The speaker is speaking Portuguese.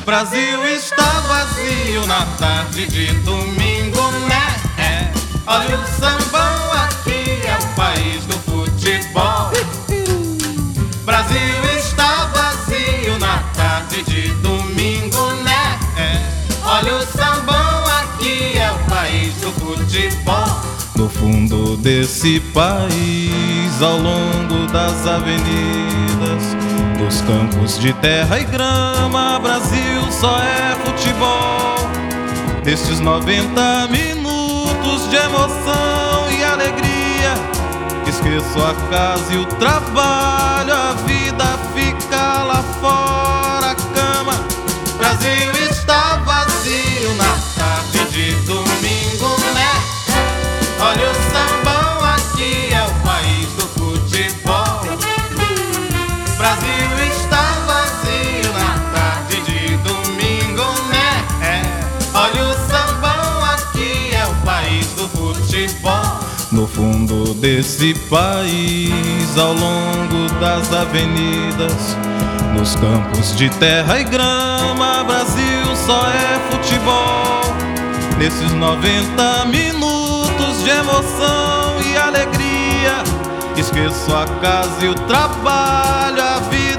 Brasil está vazio na tarde de domingo, né? Olha o sambão, aqui é o país do futebol. Brasil está vazio na tarde de domingo, né? Olha o sambão, aqui é o país do futebol. No fundo desse país, ao longo das avenidas, dos campos de terra e grama, Brasil só é futebol. Nestes 90 minutos de emoção e alegria, esqueço a casa e o trabalho, a vida fica lá fora, a cama. Brasil está vazio na tarde de domingo, né? Olha o sambão, aqui é o país do futebol. Brasil está vazio na tarde de domingo, né? Olha o sambão, aqui é o país do futebol. No fundo desse país, ao longo das avenidas, nos campos de terra e grama, Brasil só é futebol. Nesses 90 minutos de emoção e alegria, esqueço a casa e o trabalho, a vida